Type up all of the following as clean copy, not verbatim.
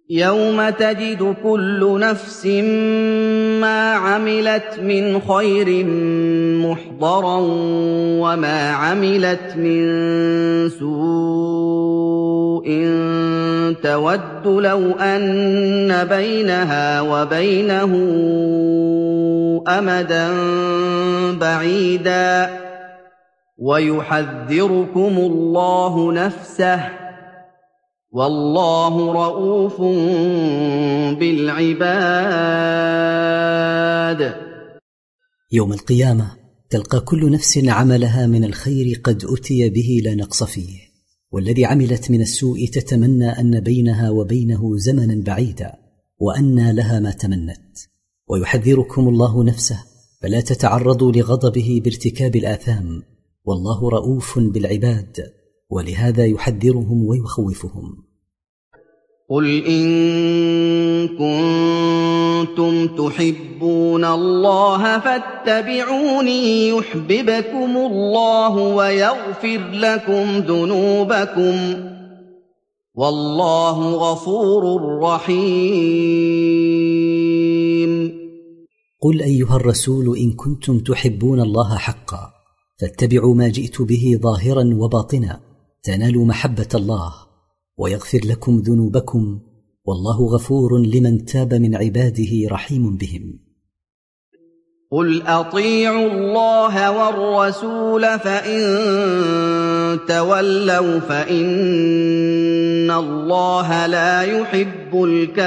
يَوْمَ تَجِدُ كُلُّ نَفْسٍ مَّا عَمِلَتْ مِنْ خَيْرٍ مُّحْضَرًا وَمَا عَمِلَتْ مِن سُوءٍ تَوَدُّ لَوْ أَنَّ بَيْنَهَا وَبَيْنَهُ أَمَدًا بَعِيدًا وَيُحَذِّرُكُمُ اللَّهُ نَفْسَهُ ۗ وَاللَّهُ رَءُوفٌ بِالْعِبَادِ. يوم القيامة تلقى كل نفس عملها من الخير قد أتي به لا نقص فيه، والذي عملت من السوء تتمنى أن بينها وبينه زمنا بعيدا وأنى لها ما تمنت. ويحذركم الله نفسه، فلا تتعرضوا لغضبه بارتكاب الآثام، والله رؤوف بالعباد، ولهذا يحذرهم ويخوفهم. قُلْ إِن كُنتُمْ تُحِبُّونَ اللَّهَ فَاتَّبِعُونِي يُحْبِبْكُمُ اللَّهُ وَيَغْفِرْ لَكُمْ ذُنُوبَكُمْ ۗ وَاللَّهُ غَفُورٌ رَّحِيمٌ. قل أيها الرسول إن كنتم تحبون الله حقا فاتبعوا ما جئت به ظاهرا وباطنا تنالوا محبة الله ويغفر لكم ذنوبكم، والله غفور لمن تاب من عباده رحيم بهم. قُلْ أَطِيعُوا اللَّهَ وَالرَّسُولَ فَإِن تَوَلَّوْا فَإِنَّ اللَّهَ لَا يُحِبُّ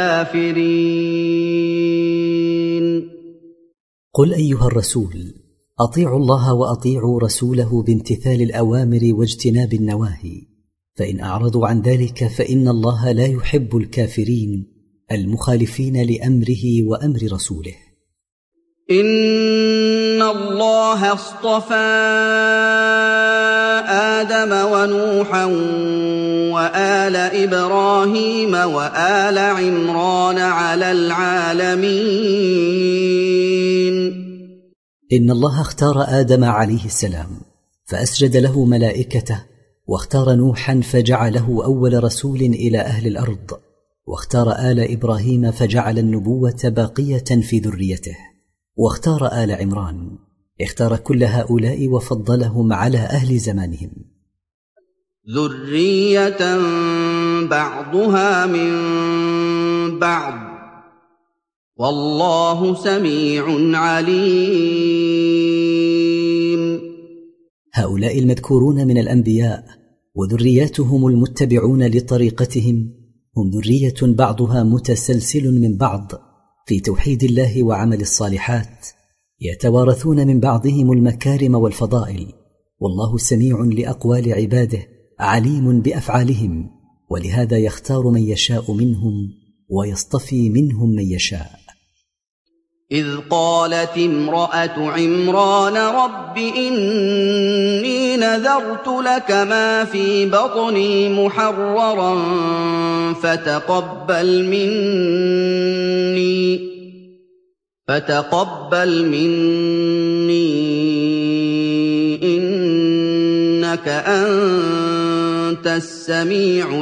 الْكَافِرِينَ. قل أيها الرسول أطيعوا الله وأطيعوا رسوله بامتثال الأوامر واجتناب النواهي، فإن أعرضوا عن ذلك فإن الله لا يحب الكافرين المخالفين لأمره وأمر رسوله. إِنَّ اللَّهَ اصْطَفَىٰ آدَمَ وَنُوحًا وَآلَ إِبْرَاهِيمَ وَآلَ عِمْرَانَ عَلَى الْعَالَمِينَ. إن الله اختار آدم عليه السلام فأسجد له ملائكته، واختار نوحا فجعله أول رسول إلى أهل الأرض، واختار آل إبراهيم فجعل النبوة باقية في ذريته، واختار آل عمران، اختار كل هؤلاء وفضلهم على أهل زمانهم. ذرية بعضها من بعض، والله سميع عليم. هؤلاء المذكورون من الأنبياء وذرياتهم المتبعون لطريقتهم هم ذرية بعضها متسلسل من بعض في توحيد الله وعمل الصالحات، يتوارثون من بعضهم المكارم والفضائل، والله سميع لأقوال عباده عليم بأفعالهم، ولهذا يختار من يشاء منهم ويصطفي منهم من يشاء. إذ قالت امرأة عمران رب إني نذرت لك ما في بطني محررا فتقبل مني إنك أنت السميع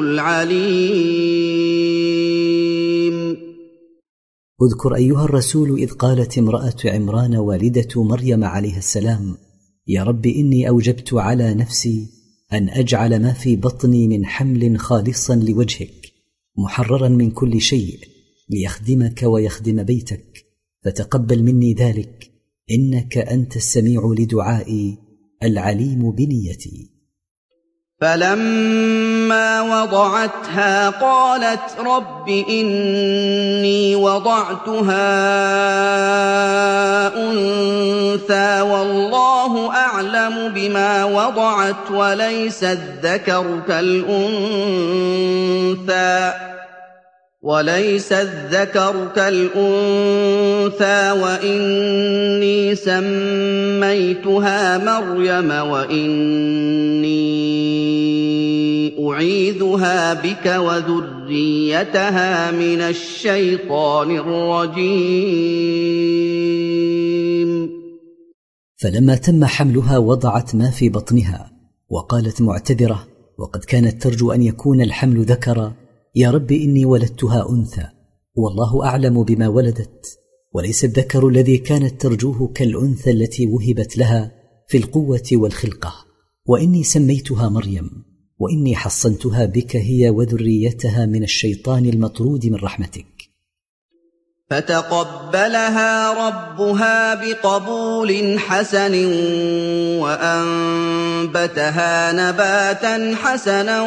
العليم. اذكر أيها الرسول إذ قالت امرأة عمران والدة مريم عليه السلام يا رب إني أوجبت على نفسي أن أجعل ما في بطني من حمل خالصا لوجهك محررا من كل شيء ليخدمك ويخدم بيتك، فتقبل مني ذلك إنك أنت السميع لدعائي العليم بنيتي. فلما وضعتها قالت رب إني وضعتها أنثى والله أعلم بما وضعت وليس الذكر كالأنثى وإني سميتها مريم وإني أعيذها بك وذريتها من الشيطان الرجيم. فلما تم حملها وضعت ما في بطنها وقالت معتذرة وقد كانت ترجو أن يكون الحمل ذكرا يا رب إني ولدتها أنثى والله أعلم بما ولدت، وليس الذكر الذي كانت ترجوه كالأنثى التي وهبت لها في القوة والخلقة، وإني سميتها مريم، وإني حصنتها بك هي وذريتها من الشيطان المطرود من رحمتك. فتقبلها ربها بقبول حسن وأنبتها نباتا حسنا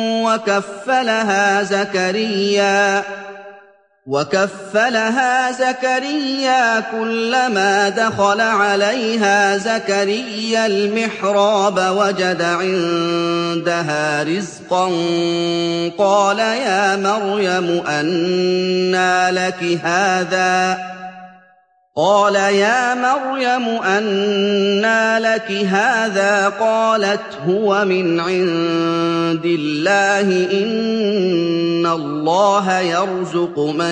وكفلها زكريا كلما دخل عليها زكريا المحراب وجد عندها رزقا قال يا مريم أنى لك هذا قالت هو من عند الله إن الله يرزق من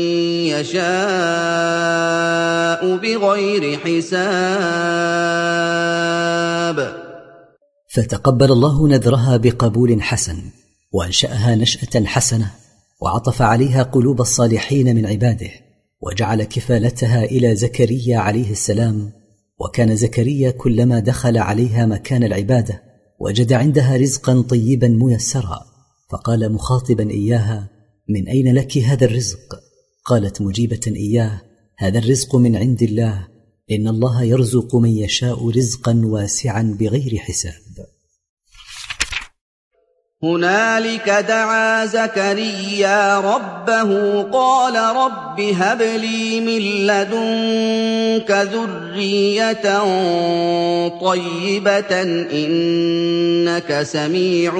يشاء بغير حساب. فتقبل الله نذرها بقبول حسن، وأنشأها نشأة حسنة، وعطف عليها قلوب الصالحين من عباده، وجعل كفالتها إلى زكريا عليه السلام. وكان زكريا كلما دخل عليها مكان العبادة وجد عندها رزقا طيبا ميسرا، فقال مخاطبا إياها من أين لك هذا الرزق؟ قالت مجيبة إياه هذا الرزق من عند الله إن الله يرزق من يشاء رزقا واسعا بغير حساب. هنالك دعا زكريا ربه قال رب هب لي من لدنك ذرية طيبة إنك سميع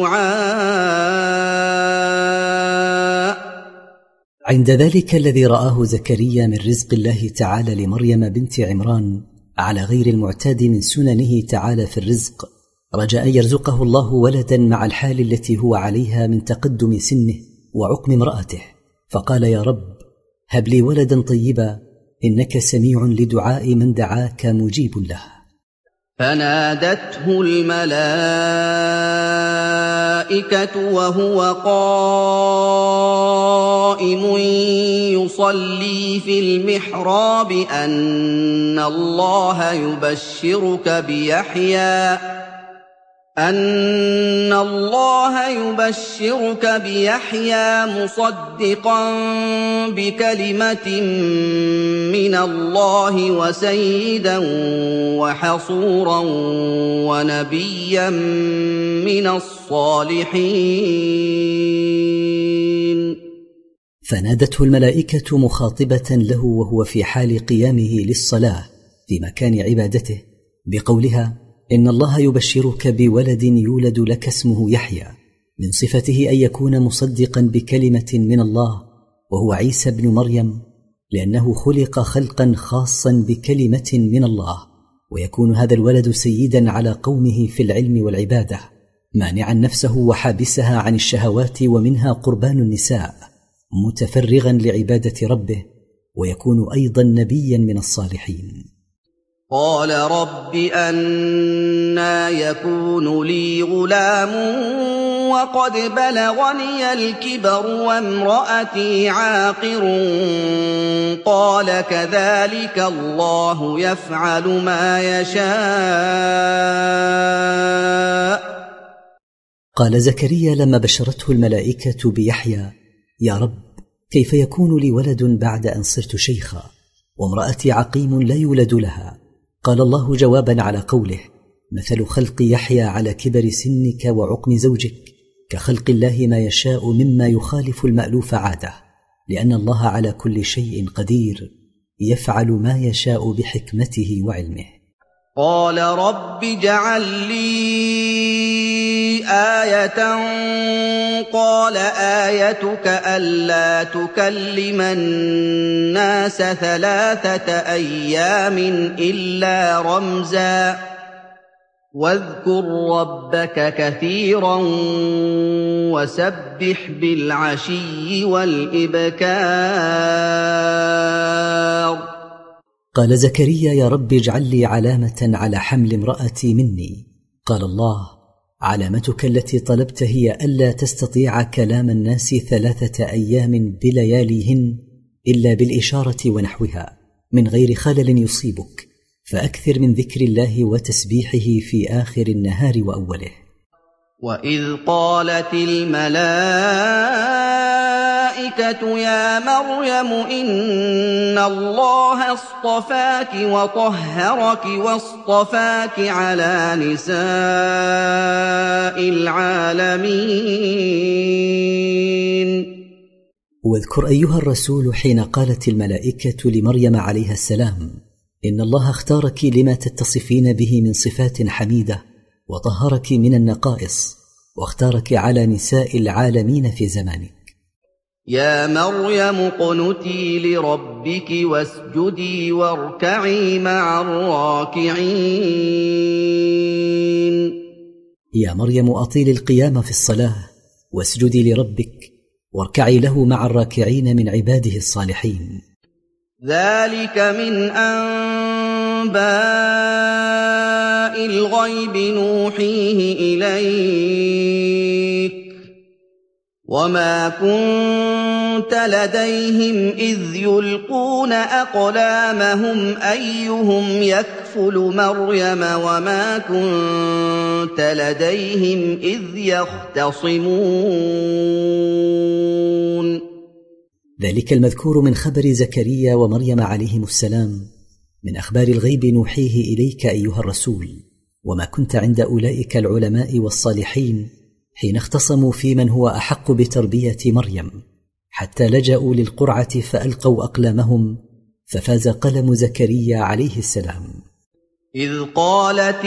الدعاء. عند ذلك الذي رآه زكريا من رزق الله تعالى لمريم بنت عمران على غير المعتاد من سننه تعالى في الرزق، رجاء أن يرزقه الله ولدا مع الحال التي هو عليها من تقدم سنه وعقم امرأته، فقال يا رب هب لي ولدا طيبا إنك سميع لدعاء من دعاك مجيب له. فنادته الملائكة وهو قائم يصلي في المحراب أن الله يبشرك بيحيى مصدقا بكلمة من الله وسيدا وحصورا ونبيا من الصالحين. فنادته الملائكة مخاطبة له وهو في حال قيامه للصلاة في مكان عبادته بقولها إن الله يبشرك بولد يولد لك اسمه يحيى، من صفته أن يكون مصدقا بكلمة من الله وهو عيسى بن مريم، لأنه خلق خلقا خاصا بكلمة من الله، ويكون هذا الولد سيدا على قومه في العلم والعبادة، مانعا نفسه وحابسها عن الشهوات ومنها قربان النساء، متفرغا لعبادة ربه، ويكون أيضا نبيا من الصالحين. قال رب أنى يكون لي غلام وقد بلغني الكبر وامرأتي عاقر قال كذلك الله يفعل ما يشاء. قال زكريا لما بشرته الملائكة بيحيى يا رب كيف يكون لي ولد بعد أن صرت شيخا وامرأتي عقيم لا يولد لها؟ قال الله جوابا على قوله مثل خلق يحيى على كبر سنك وعقم زوجك كخلق الله ما يشاء مما يخالف المألوف عاده، لأن الله على كل شيء قدير يفعل ما يشاء بحكمته وعلمه. قال رب اجعل لي آية قال آيتك ألا تكلم الناس 3 أيام إلا رمزا واذكر ربك كثيرا وسبح بالعشي والإبكار. قال زكريا يا رب اجعل لي علامة على حمل امرأتي مني. قال الله علامتك التي طلبت هي ألا تستطيع كلام الناس 3 أيام بلياليهن إلا بالإشارة ونحوها من غير خلل يصيبك، فأكثر من ذكر الله وتسبيحه في آخر النهار وأوله. وإذ قالت الملائكة يا مريم إن الله اصطفاك وطهرك واصطفاك على نساء العالمين. واذكر أيها الرسول حين قالت الملائكة لمريم عليها السلام إن الله اختارك لما تتصفين به من صفات حميدة، وطهرك من النقائص، واختارك على نساء العالمين في زمانك. يا مريم اقنتي لربك واسجدي واركعي مع الراكعين. يا مريم أطيلي القيام في الصلاة واسجدي لربك واركعي له مع الراكعين من عباده الصالحين. ذلك من أنباء الغيب نوحيه إليك وما كنت لديهم إذ يلقون أقلامهم أيهم يكفل مريم وما كنت لديهم إذ يختصمون. ذلك المذكور من خبر زكريا ومريم عليهم السلام من أخبار الغيب نوحيه إليك أيها الرسول، وما كنت عند أولئك العلماء والصالحين حين اختصموا في من هو أحق بتربية مريم، حتى لجأوا للقرعة فألقوا أقلامهم ففاز قلم زكريا عليه السلام. إذ قالت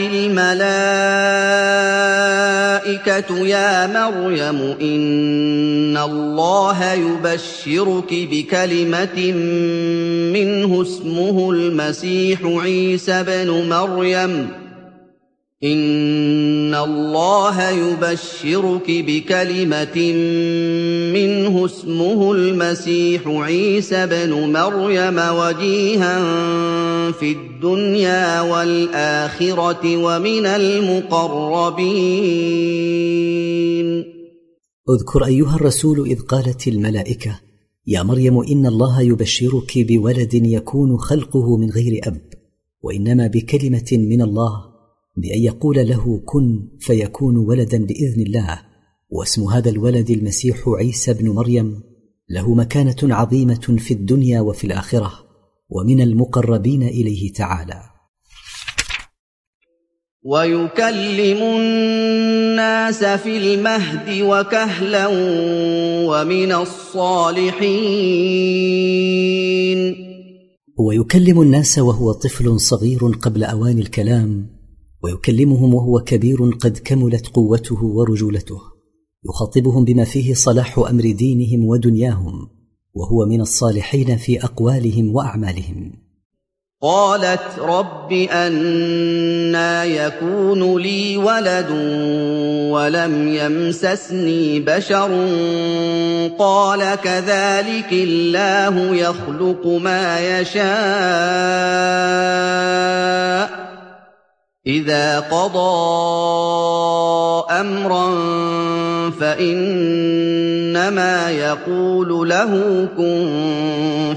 الملائكة يا مريم إن الله يبشرك بكلمة منه اسمه المسيح عيسى بن مريم إن الله يبشرك بكلمة منه اسمه المسيح عيسى بن مريم وجيها في الدنيا والآخرة ومن المقربين. اذكر أيها الرسول إذ قالت الملائكة يا مريم إن الله يبشرك بولد يكون خلقه من غير أب، وإنما بكلمة من الله بأن يقول له كن فيكون ولدا بإذن الله، واسم هذا الولد المسيح عيسى بن مريم، له مكانة عظيمة في الدنيا وفي الآخرة ومن المقربين إليه تعالى. ويكلم الناس في المهد وكهلا ومن الصالحين. ويكلم الناس وهو طفل صغير قبل أوان الكلام، ويكلمهم وهو كبير قد كملت قوته ورجولته، يخاطبهم بما فيه صلاح أمر دينهم ودنياهم، وهو من الصالحين في أقوالهم وأعمالهم. قالت رب أنى يكون لي ولد ولم يمسسني بشر قال كذلك الله يخلق ما يشاء إذا قضى أمرا فإنما يقول له كن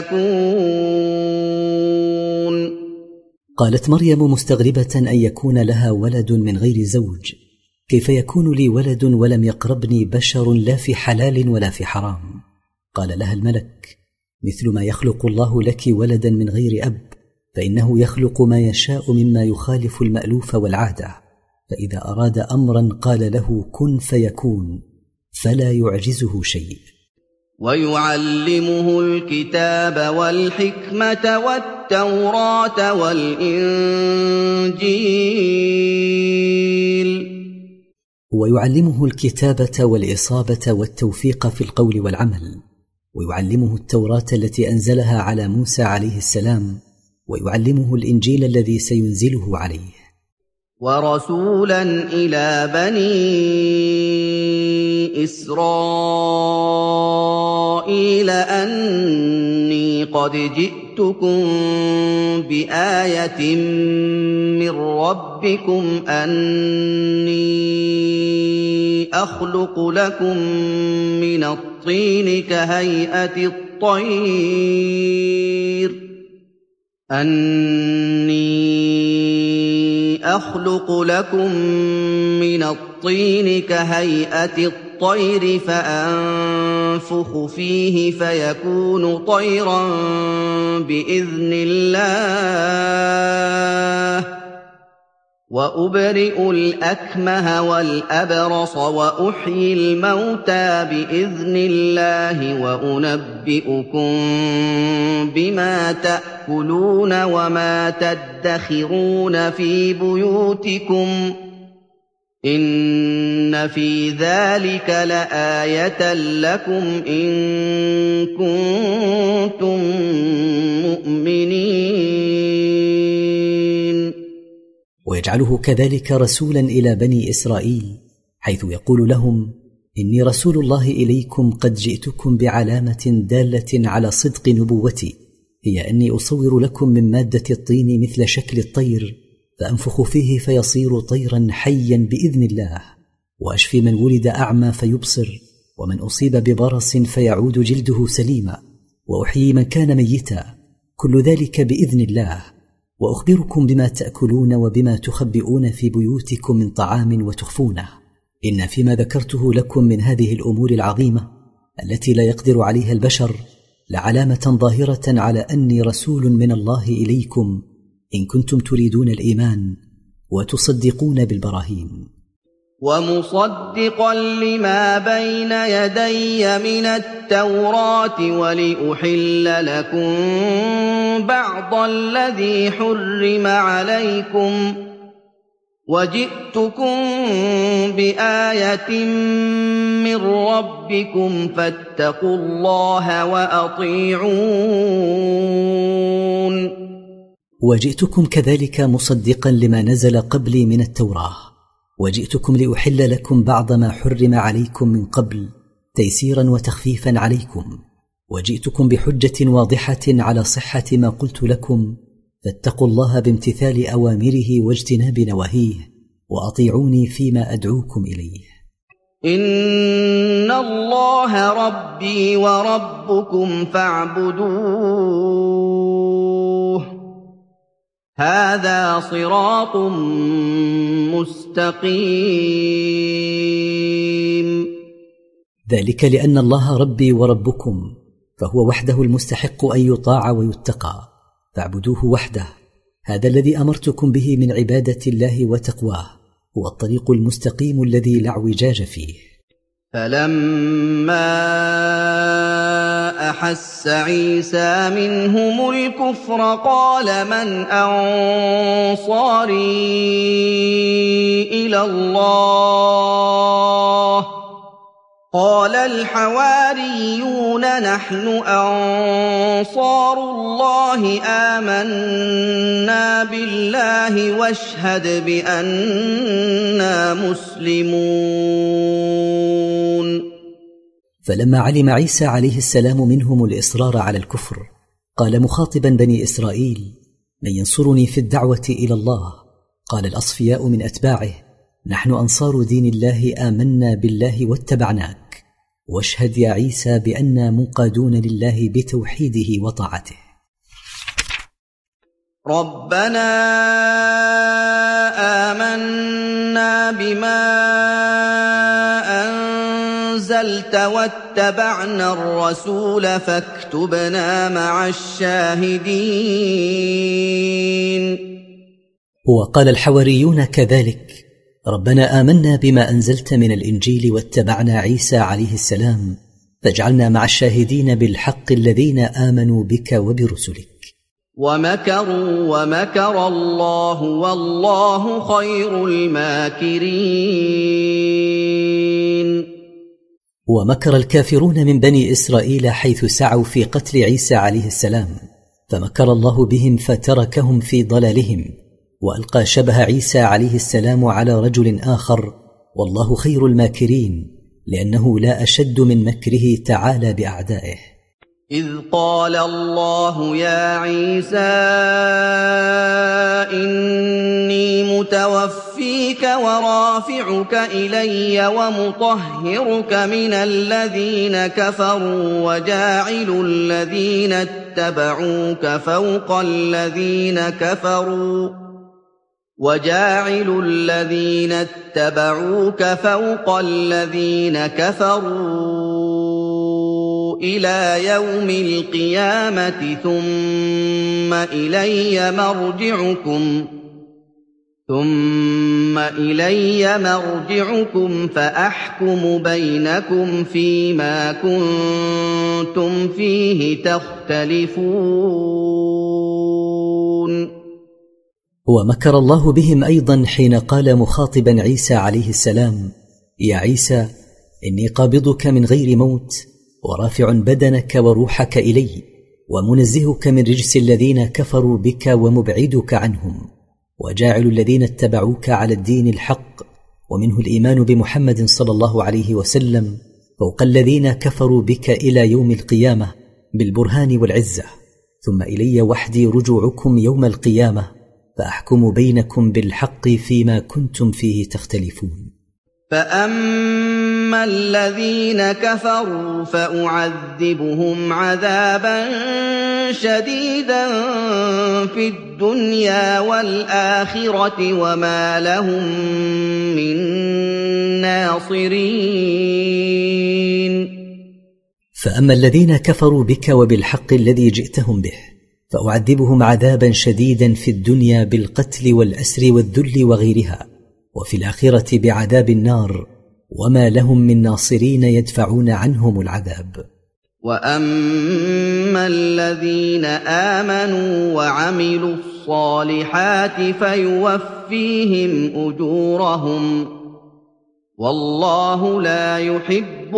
فيكون. قالت مريم مستغربة أن يكون لها ولد من غير زوج، كيف يكون لي ولد ولم يقربني بشر لا في حلال ولا في حرام؟ قال لها الملك مثل ما يخلق الله لك ولدا من غير أب، فإنه يخلق ما يشاء مما يخالف المألوف والعادة، فإذا أراد أمرا قال له كن فيكون فلا يعجزه شيء. ويعلمه الكتاب والحكمة والتوراة والإنجيل. ويعلمه الكتابة والإصابة والتوفيق في القول والعمل، ويعلمه التوراة التي أنزلها على موسى عليه السلام، ويعلمه الإنجيل الذي سينزله عليه. ورسولا إلى بني إسرائيل أني قد جئتكم جئتكم بآية من ربكم أني أخلق لكم من الطين كهيئة الطير فأنفخ فيه فيكون طيرا بإذن الله وأبرئ الأكمه والأبرص وأحيي الموتى بإذن الله وأنبئكم بما تأكلون وما تدخرون في بيوتكم إن في ذلك لآية لكم إن كنتم مؤمنين. ويجعله كذلك رسولا إلى بني إسرائيل، حيث يقول لهم: إني رسول الله إليكم قد جئتكم بعلامة دالة على صدق نبوتي، هي أني أصور لكم من مادة الطين مثل شكل الطير، فأنفخ فيه فيصير طيرا حيا بإذن الله، وأشفي من ولد أعمى فيبصر، ومن أصيب ببرص فيعود جلده سليما، وأحيي من كان ميتا، كل ذلك بإذن الله، وأخبركم بما تأكلون وبما تخبئون في بيوتكم من طعام وتخفونه، إن فيما ذكرته لكم من هذه الأمور العظيمة التي لا يقدر عليها البشر لعلامة ظاهرة على أني رسول من الله إليكم إن كنتم تريدون الإيمان وتصدقون بالبراهين. ومصدقا لما بين يدي من التوراة ولأحل لكم بعض الذي حرم عليكم وجئتكم بآية من ربكم فاتقوا الله وأطيعون. وجئتكم كذلك مصدقا لما نزل قبلي من التوراة، وجئتكم لأحل لكم بعض ما حرم عليكم من قبل تيسيرا وتخفيفا عليكم، وجئتكم بحجة واضحة على صحة ما قلت لكم، فاتقوا الله بامتثال أوامره واجتناب نواهيه، وأطيعوني فيما أدعوكم إليه. إن الله ربي وربكم فاعبدوه هذا صراط مستقيم. ذلك لأن الله ربي وربكم، فهو وحده المستحق أن يطاع ويتقى، فاعبدوه وحده، هذا الذي أمرتكم به من عبادة الله وتقواه، هو الطريق المستقيم الذي لا اعوجاج فيه. فلما أحس عيسى منهم الكفر قال من أنصاري إلى الله قال الحواريون نحن أنصار الله آمنا بالله واشهد بأننا مسلمون. فلما علم عيسى عليه السلام منهم الإصرار على الكفر قال مخاطبا بني إسرائيل: من ينصرني في الدعوة إلى الله؟ قال الأصفياء من أتباعه: نحن أنصار دين الله آمنا بالله واتبعناك، واشهد يا عيسى بأننا منقادون لله بتوحيده وطاعته. ربنا آمنا بما أنزلت واتبعنا الرسول فاكتبنا مع الشاهدين. وقال الحواريون كذلك: ربنا آمنا بما أنزلت من الإنجيل واتبعنا عيسى عليه السلام فاجعلنا مع الشاهدين بالحق الذين آمنوا بك وبرسلك. ومكروا ومكر الله والله خير الماكرين. ومكر الكافرون من بني إسرائيل حيث سعوا في قتل عيسى عليه السلام، فمكر الله بهم فتركهم في ضلالهم، وألقى شبه عيسى عليه السلام على رجل آخر، والله خير الماكرين، لأنه لا أشد من مكره تعالى بأعدائه. إذ قال الله يا عيسى إني متوفيك ورافعك إلي ومطهرك من الذين كفروا وجاعل الذين اتبعوك فوق الذين كفروا إلى يوم القيامة ثم إلي مرجعكم فأحكم بينكم فيما كنتم فيه تختلفون. ومكر الله بهم أيضا حين قال مخاطبا عيسى عليه السلام: يا عيسى إني قابضك من غير موت ورافع بدنك وروحك إلي ومنزهك من رجس الذين كفروا بك ومبعدك عنهم، وجاعل الذين اتبعوك على الدين الحق ومنه الإيمان بمحمد صلى الله عليه وسلم فوق الذين كفروا بك إلى يوم القيامة بالبرهان والعزة، ثم إلي وحدي رجوعكم يوم القيامة فأحكم بينكم بالحق فيما كنتم فيه تختلفون. فأما الذين كفروا فأعذبهم عذابا شديدا في الدنيا والآخرة وما لهم من ناصرين. فأما الذين كفروا بك وبالحق الذي جئتهم به فأعذبهم عذابا شديدا في الدنيا بالقتل والأسر والذل وغيرها، وفي الآخرة بعذاب النار وما لهم من ناصرين يدفعون عنهم العذاب. وأما الذين آمنوا وعملوا الصالحات فيوفيهم أجورهم والله لا يحب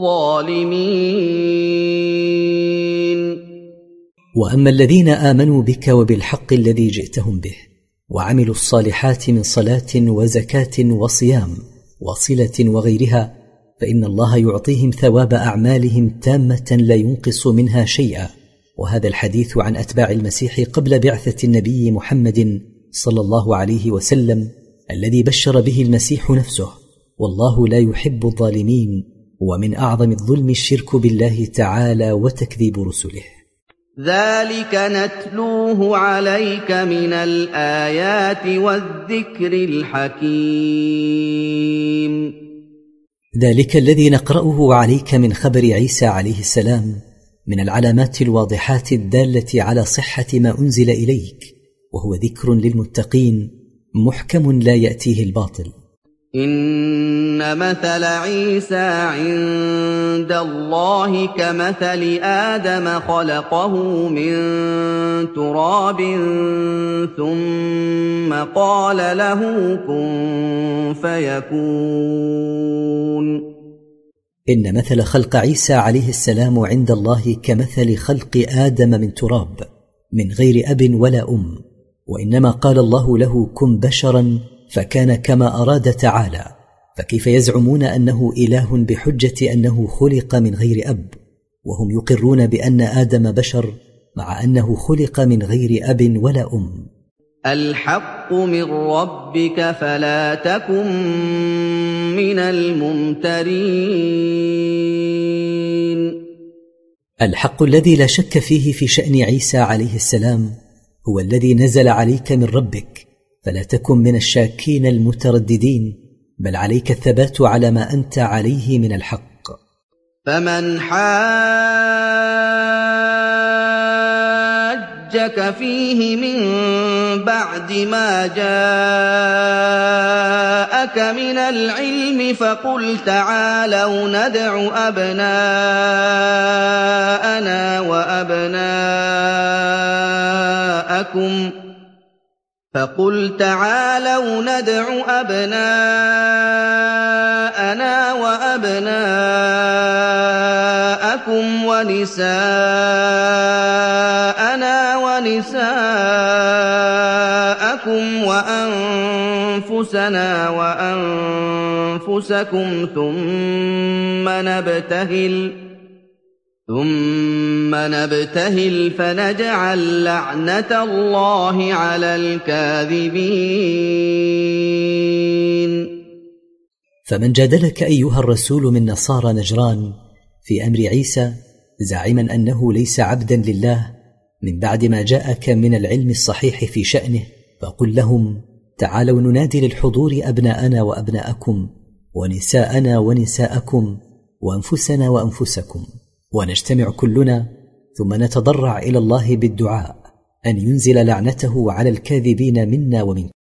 الظالمين. وأما الذين آمنوا بك وبالحق الذي جئتهم به وعملوا الصالحات من صلاة وزكاة وصيام وصلة وغيرها فإن الله يعطيهم ثواب أعمالهم تامة لا ينقص منها شيئا. وهذا الحديث عن أتباع المسيح قبل بعثة النبي محمد صلى الله عليه وسلم الذي بشر به المسيح نفسه، والله لا يحب الظالمين، ومن أعظم الظلم الشرك بالله تعالى وتكذيب رسله. ذلك نتلوه عليك من الآيات والذكر الحكيم. ذلك الذي نقرأه عليك من خبر عيسى عليه السلام من العلامات الواضحات الدالة على صحة ما أنزل إليك، وهو ذكر للمتقين محكم لا يأتيه الباطل. إن مثل عيسى عند الله كمثل آدم خلقه من تراب ثم قال له كن فيكون. إن مثل خلق عيسى عليه السلام عند الله كمثل خلق آدم من تراب من غير أب ولا أم، وإنما قال الله له كن بشرا فكان كما أراد تعالى. فكيف يزعمون أنه إله بحجة أنه خلق من غير أب، وهم يقرون بأن آدم بشر مع أنه خلق من غير أب ولا أم؟ الحق من ربك فلا تكن من الممترين. الحق الذي لا شك فيه في شأن عيسى عليه السلام هو الذي نزل عليك من ربك، فلا تكن من الشاكين المترددين، بل عليك الثبات على ما أنت عليه من الحق. فمن حاجك فيه من بعد ما جاءك من العلم فقل تعالوا ندع أبناءنا وأبناءكم ونساءنا ونساءكم وأنفسنا وأنفسكم ثم ثم نبتهل فنجعل لعنة الله على الكاذبين. فمن جادلك أيها الرسول من نصارى نجران في أمر عيسى زاعما أنه ليس عبدا لله من بعد ما جاءك من العلم الصحيح في شأنه، فقل لهم: تعالوا ننادي للحضور أبناءنا وأبناءكم ونساءنا ونساءكم وأنفسنا وأنفسكم، ونجتمع كلنا ثم نتضرع إلى الله بالدعاء أن ينزل لعنته على الكاذبين منا ومنكم.